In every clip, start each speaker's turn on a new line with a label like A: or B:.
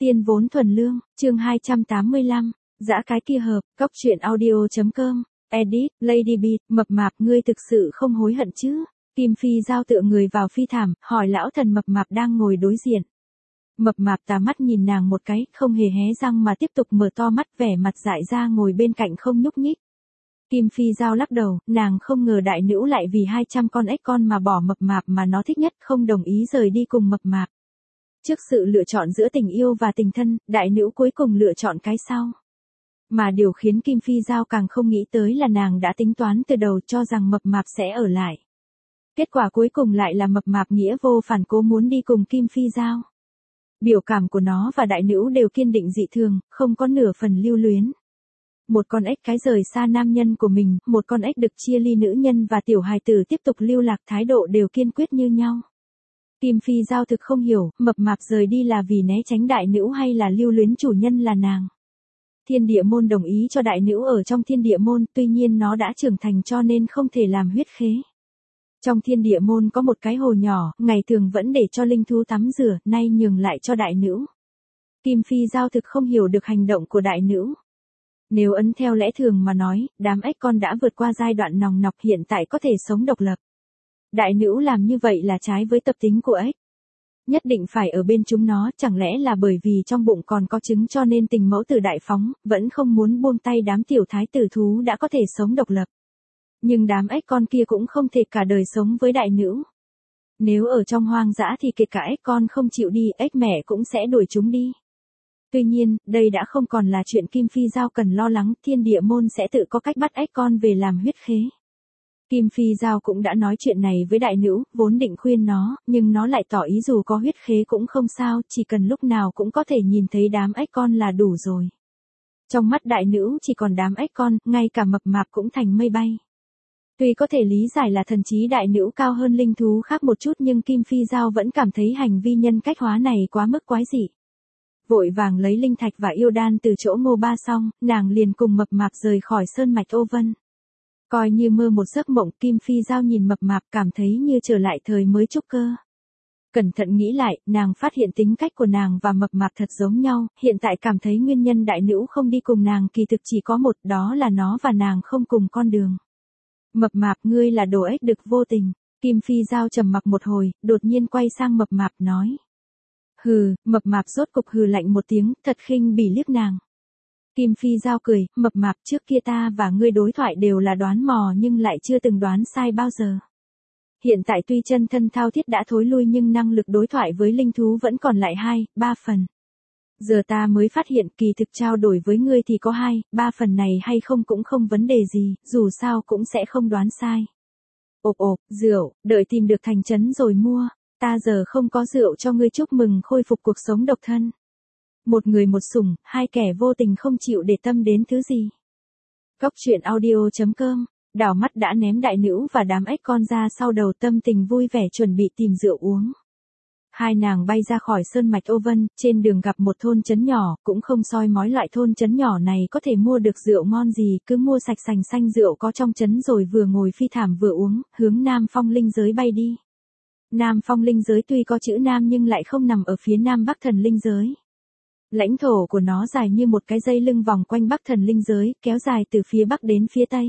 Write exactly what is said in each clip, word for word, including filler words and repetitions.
A: Tiên vốn thuần lương, chương hai trăm tám mươi lăm, dã cái kia hợp, cóc truyện audio.com, edit, Lady Beat, mập mạp ngươi thực sự không hối hận chứ? Kim Phi giao tựa người vào phi thảm, hỏi lão thần mập mạp đang ngồi đối diện. Mập mạp tà mắt nhìn nàng một cái, không hề hé răng mà tiếp tục mở to mắt vẻ mặt dại ra ngồi bên cạnh không nhúc nhích. Kim Phi giao lắc đầu, nàng không ngờ đại nữ lại vì hai trăm con ếch con mà bỏ mập mạp mà nó thích nhất, không đồng ý rời đi cùng mập mạp. Trước sự lựa chọn giữa tình yêu và tình thân, đại nữ cuối cùng lựa chọn cái sau. Mà điều khiến Kim Phi giao càng không nghĩ tới là nàng đã tính toán từ đầu cho rằng mập mạp sẽ ở lại. Kết quả cuối cùng lại là mập mạp nghĩa vô phản cố muốn đi cùng Kim Phi giao. Biểu cảm của nó và đại nữ đều kiên định dị thường, không có nửa phần lưu luyến. Một con ếch cái rời xa nam nhân của mình, một con ếch được chia ly nữ nhân và tiểu hài tử tiếp tục lưu lạc, thái độ đều kiên quyết như nhau. Kim Phi giao thực không hiểu, mập mạp rời đi là vì né tránh đại nữ hay là lưu luyến chủ nhân là nàng. Thiên địa môn đồng ý cho đại nữ ở trong thiên địa môn, tuy nhiên nó đã trưởng thành cho nên không thể làm huyết khế. Trong thiên địa môn có một cái hồ nhỏ, ngày thường vẫn để cho linh thú tắm rửa, nay nhường lại cho đại nữ. Kim Phi giao thực không hiểu được hành động của đại nữ. Nếu ấn theo lẽ thường mà nói, đám ếch con đã vượt qua giai đoạn nòng nọc hiện tại có thể sống độc lập. Đại nữ làm như vậy là trái với tập tính của ếch. Nhất định phải ở bên chúng nó, chẳng lẽ là bởi vì trong bụng còn có trứng cho nên tình mẫu tử đại phóng, vẫn không muốn buông tay đám tiểu thái tử thú đã có thể sống độc lập. Nhưng đám ếch con kia cũng không thể cả đời sống với đại nữ. Nếu ở trong hoang dã thì kể cả ếch con không chịu đi, ếch mẹ cũng sẽ đuổi chúng đi. Tuy nhiên, đây đã không còn là chuyện Kim Phi giao cần lo lắng, thiên địa môn sẽ tự có cách bắt ếch con về làm huyết khế. Kim Phi giao cũng đã nói chuyện này với đại nữ, vốn định khuyên nó, nhưng nó lại tỏ ý dù có huyết khế cũng không sao, chỉ cần lúc nào cũng có thể nhìn thấy đám ếch con là đủ rồi. Trong mắt đại nữ chỉ còn đám ếch con, ngay cả mập mạp cũng thành mây bay. Tuy có thể lý giải là thần trí đại nữ cao hơn linh thú khác một chút nhưng Kim Phi giao vẫn cảm thấy hành vi nhân cách hóa này quá mức quái dị. Vội vàng lấy linh thạch và yêu đan từ chỗ Ngô Ba xong, nàng liền cùng mập mạp rời khỏi sơn mạch Ô Vân. Coi như mơ một giấc mộng, Kim Phi giao nhìn mập mạp cảm thấy như trở lại thời mới trúc cơ. Cẩn thận nghĩ lại, nàng phát hiện tính cách của nàng và mập mạp thật giống nhau, hiện tại cảm thấy nguyên nhân đại nữ không đi cùng nàng kỳ thực chỉ có một, đó là nó và nàng không cùng con đường. Mập mạp, ngươi là đồ ếch đực vô tình. Kim Phi giao trầm mặc một hồi, đột nhiên quay sang mập mạp nói. Hừ, mập mạp rốt cục hừ lạnh một tiếng, thật khinh bỉ liếc nàng. Kim Phi giao cười, mập mạp, trước kia ta và ngươi đối thoại đều là đoán mò nhưng lại chưa từng đoán sai bao giờ. Hiện tại tuy chân thân thao thiết đã thối lui nhưng năng lực đối thoại với linh thú vẫn còn lại hai, ba phần. Giờ ta mới phát hiện kỳ thực trao đổi với ngươi thì có hai, ba phần này hay không cũng không vấn đề gì, dù sao cũng sẽ không đoán sai. Ộp ộp, rượu, đợi tìm được thành trấn rồi mua, ta giờ không có rượu cho ngươi chúc mừng khôi phục cuộc sống độc thân. Một người một sủng, hai kẻ vô tình không chịu để tâm đến thứ gì. Cóc truyện audio.com, đảo mắt đã ném đại nữ và đám ếch con ra sau đầu, tâm tình vui vẻ chuẩn bị tìm rượu uống. Hai nàng bay ra khỏi sơn mạch Ô Vân, trên đường gặp một thôn trấn nhỏ, cũng không soi mói loại thôn trấn nhỏ này có thể mua được rượu ngon gì, cứ mua sạch sành xanh rượu có trong trấn rồi vừa ngồi phi thảm vừa uống, hướng Nam Phong linh giới bay đi. Nam Phong linh giới tuy có chữ Nam nhưng lại không nằm ở phía Nam Bắc thần linh giới. Lãnh thổ của nó dài như một cái dây lưng vòng quanh Bắc thần linh giới, kéo dài từ phía Bắc đến phía Tây.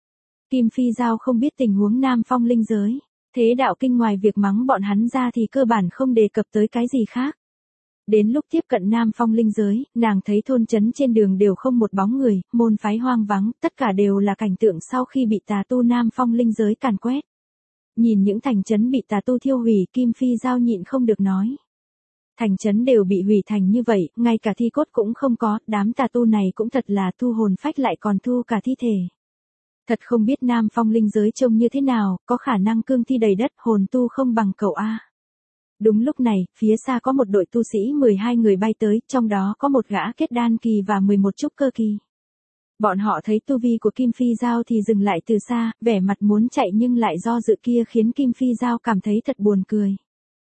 A: Kim Phi giao không biết tình huống Nam Phong linh giới. Thế đạo kinh ngoài việc mắng bọn hắn ra thì cơ bản không đề cập tới cái gì khác. Đến lúc tiếp cận Nam Phong linh giới, nàng thấy thôn trấn trên đường đều không một bóng người, môn phái hoang vắng, tất cả đều là cảnh tượng sau khi bị tà tu Nam Phong linh giới càn quét. Nhìn những thành trấn bị tà tu thiêu hủy, Kim Phi giao nhịn không được nói. Thành trấn đều bị hủy thành như vậy, ngay cả thi cốt cũng không có, đám tà tu này cũng thật là thu hồn phách lại còn thu cả thi thể. Thật không biết Nam Phong linh giới trông như thế nào, có khả năng cương thi đầy đất, hồn tu không bằng cậu a. Đúng lúc này, phía xa có một đội tu sĩ mười hai người bay tới, trong đó có một gã kết đan kỳ và mười một trúc cơ kỳ. Bọn họ thấy tu vi của Kim Phi giao thì dừng lại từ xa, vẻ mặt muốn chạy nhưng lại do dự kia khiến Kim Phi giao cảm thấy thật buồn cười.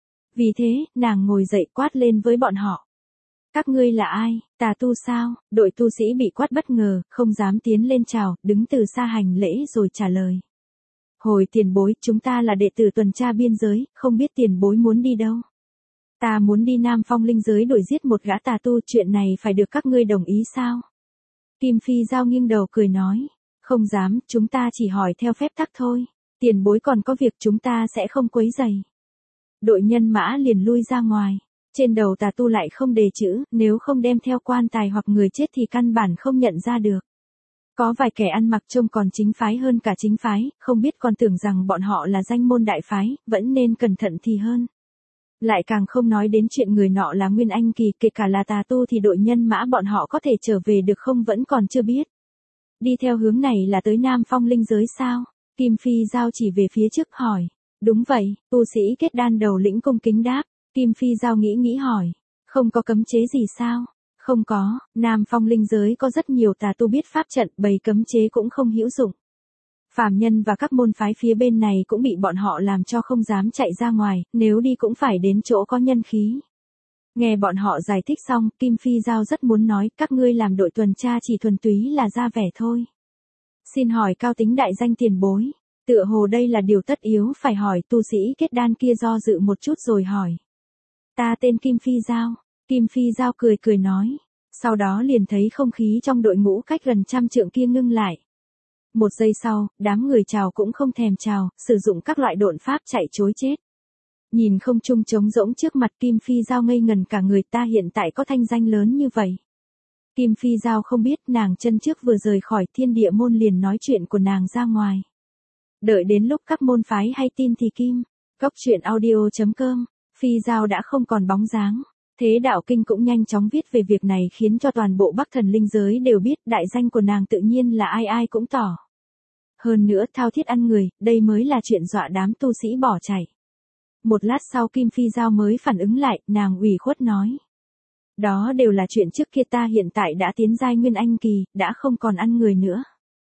A: Vì thế, nàng ngồi dậy quát lên với bọn họ. Các ngươi là ai, tà tu sao? Đội tu sĩ bị quát bất ngờ, không dám tiến lên chào, đứng từ xa hành lễ rồi trả lời. Hồi tiền bối, chúng ta là đệ tử tuần tra biên giới, không biết tiền bối muốn đi đâu. Ta muốn đi Nam Phong linh giới đuổi giết một gã tà tu, chuyện này phải được các ngươi đồng ý sao? Kim Phi Giao nghiêng đầu cười nói. Không dám, chúng ta chỉ hỏi theo phép tắc thôi. Tiền bối còn có việc chúng ta sẽ không quấy rầy. Đội nhân mã liền lui ra ngoài. Trên đầu tà tu lại không đề chữ, nếu không đem theo quan tài hoặc người chết thì căn bản không nhận ra được. Có vài kẻ ăn mặc trông còn chính phái hơn cả chính phái, không biết còn tưởng rằng bọn họ là danh môn đại phái, vẫn nên cẩn thận thì hơn. Lại càng không nói đến chuyện người nọ là Nguyên Anh kỳ, kể cả là tà tu thì đội nhân mã bọn họ có thể trở về được không vẫn còn chưa biết. Đi theo hướng này là tới Nam Phong linh giới sao? Kim Phi Giao chỉ về phía trước hỏi. Đúng vậy, tu sĩ kết đan đầu lĩnh cung kính đáp. Kim Phi Giao nghĩ nghĩ hỏi. Không có cấm chế gì sao? Không có, Nam Phong linh giới có rất nhiều tà tu biết pháp trận, bày cấm chế cũng không hữu dụng. Phàm nhân và các môn phái phía bên này cũng bị bọn họ làm cho không dám chạy ra ngoài, nếu đi cũng phải đến chỗ có nhân khí. Nghe bọn họ giải thích xong, Kim Phi Giao rất muốn nói, các ngươi làm đội tuần tra chỉ thuần túy là ra vẻ thôi. Xin hỏi cao tính đại danh tiền bối. Tựa hồ đây là điều tất yếu phải hỏi, tu sĩ kết đan kia do dự một chút rồi hỏi. Ta tên Kim Phi Giao. Kim Phi Giao cười cười nói. Sau đó liền thấy không khí trong đội ngũ cách gần trăm trượng kia ngưng lại. Một giây sau, đám người chào cũng không thèm chào, sử dụng các loại độn pháp chạy trối chết. Nhìn không trung trống rỗng trước mặt, Kim Phi Giao ngây ngần cả người, ta hiện tại có thanh danh lớn như vậy. Kim Phi Giao không biết nàng chân trước vừa rời khỏi Thiên Địa môn liền nói chuyện của nàng ra ngoài. Đợi đến lúc các môn phái hay tin thì Kim, Cốc Truyện Audio chấm com, Phi Giao đã không còn bóng dáng. Thế Đạo Kinh cũng nhanh chóng viết về việc này khiến cho toàn bộ Bắc Thần linh giới đều biết, đại danh của nàng tự nhiên là ai ai cũng tỏ. Hơn nữa thao thiết ăn người, đây mới là chuyện dọa đám tu sĩ bỏ chạy. Một lát sau Kim Phi Giao mới phản ứng lại, nàng ủy khuất nói. Đó đều là chuyện trước kia, ta hiện tại đã tiến giai Nguyên Anh kỳ, đã không còn ăn người nữa.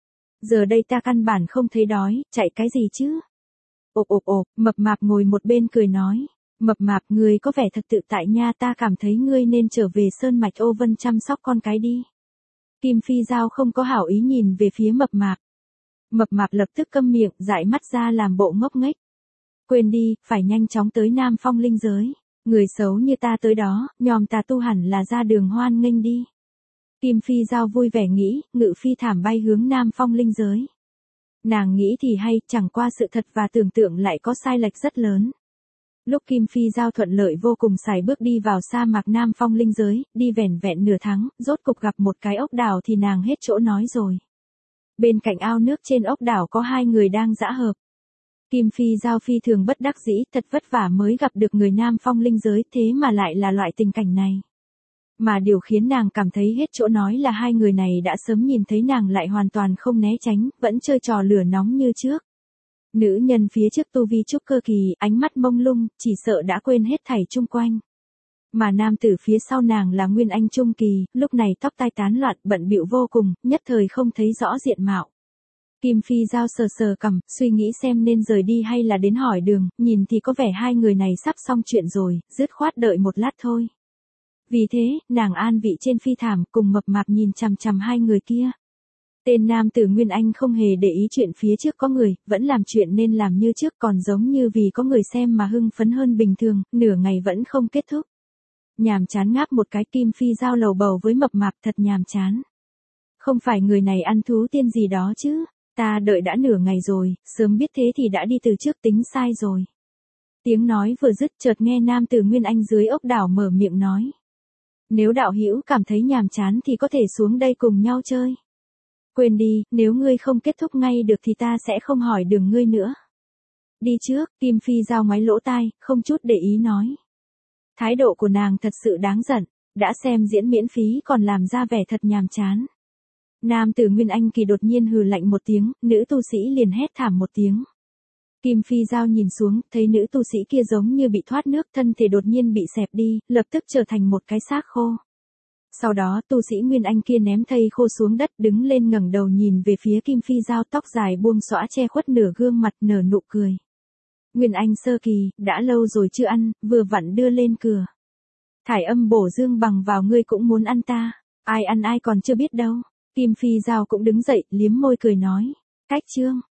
A: Giờ đây ta căn bản không thấy đói, chạy cái gì chứ? Ộp ộp ộp, Mập Mạp ngồi một bên cười nói. Mập Mạp, ngươi có vẻ thật tự tại nha, ta cảm thấy ngươi nên trở về Sơn Mạch Ô Vân chăm sóc con cái đi. Kim Phi Giao không có hảo ý nhìn về phía Mập Mạp. Mập Mạp lập tức câm miệng, dại mắt ra làm bộ ngốc nghếch. Quên đi, phải nhanh chóng tới Nam Phong linh giới. Người xấu như ta tới đó, nhòm tà tu hẳn là ra đường hoan nghênh đi. Kim Phi Giao vui vẻ nghĩ, ngự phi thảm bay hướng Nam Phong linh giới. Nàng nghĩ thì hay, chẳng qua sự thật và tưởng tượng lại có sai lệch rất lớn. Lúc Kim Phi Giao thuận lợi vô cùng sải bước đi vào sa mạc Nam Phong linh giới, đi vẻn vẹn nửa tháng, rốt cục gặp một cái ốc đảo thì nàng hết chỗ nói rồi. Bên cạnh ao nước trên ốc đảo có hai người đang giã hợp. Kim Phi Giao phi thường bất đắc dĩ, thật vất vả mới gặp được người Nam Phong linh giới, thế mà lại là loại tình cảnh này. Mà điều khiến nàng cảm thấy hết chỗ nói là hai người này đã sớm nhìn thấy nàng lại hoàn toàn không né tránh, vẫn chơi trò lửa nóng như trước. Nữ nhân phía trước tu vi trúc cơ kỳ, ánh mắt mông lung, chỉ sợ đã quên hết thảy chung quanh. Mà nam tử phía sau nàng là Nguyên Anh trung kỳ, lúc này tóc tai tán loạn, bận bịu vô cùng, nhất thời không thấy rõ diện mạo. Kim Phi Giao sờ sờ cằm, suy nghĩ xem nên rời đi hay là đến hỏi đường, nhìn thì có vẻ hai người này sắp xong chuyện rồi, dứt khoát đợi một lát thôi. Vì thế, nàng an vị trên phi thảm, cùng Mập Mạp nhìn chằm chằm hai người kia. Tên nam tử Nguyên Anh không hề để ý chuyện phía trước có người, vẫn làm chuyện nên làm như trước, còn giống như vì có người xem mà hưng phấn hơn bình thường, nửa ngày vẫn không kết thúc. Nhàm chán ngáp một cái, Kim Phi Giao lầu bầu với Mập Mạp, thật nhàm chán. Không phải người này ăn thú tiên gì đó chứ, ta đợi đã nửa ngày rồi, sớm biết thế thì đã đi từ trước, tính sai rồi. Tiếng nói vừa dứt, chợt nghe nam tử Nguyên Anh dưới ốc đảo mở miệng nói. Nếu đạo hữu cảm thấy nhàm chán thì có thể xuống đây cùng nhau chơi. Quên đi, nếu ngươi không kết thúc ngay được thì ta sẽ không hỏi đường ngươi nữa. Đi trước, Kim Phi Giao ngoáy lỗ tai, không chút để ý nói. Thái độ của nàng thật sự đáng giận, đã xem diễn miễn phí còn làm ra vẻ thật nhàm chán. Nam tử Nguyên Anh kỳ đột nhiên hừ lạnh một tiếng, nữ tu sĩ liền hét thảm một tiếng. Kim Phi Giao nhìn xuống, thấy nữ tu sĩ kia giống như bị thoát nước, thân thể đột nhiên bị xẹp đi, lập tức trở thành một cái xác khô. Sau đó, tu sĩ Nguyên Anh kia ném thây khô xuống đất, đứng lên ngẩng đầu nhìn về phía Kim Phi Giao, tóc dài buông xõa che khuất nửa gương mặt, nở nụ cười. Nguyên Anh sơ kỳ, đã lâu rồi chưa ăn, vừa vặn đưa lên cửa. Thải âm bổ dương bằng vào, ngươi cũng muốn ăn ta, ai ăn ai còn chưa biết đâu. Kim Phi Giao cũng đứng dậy, liếm môi cười nói. Cách chương.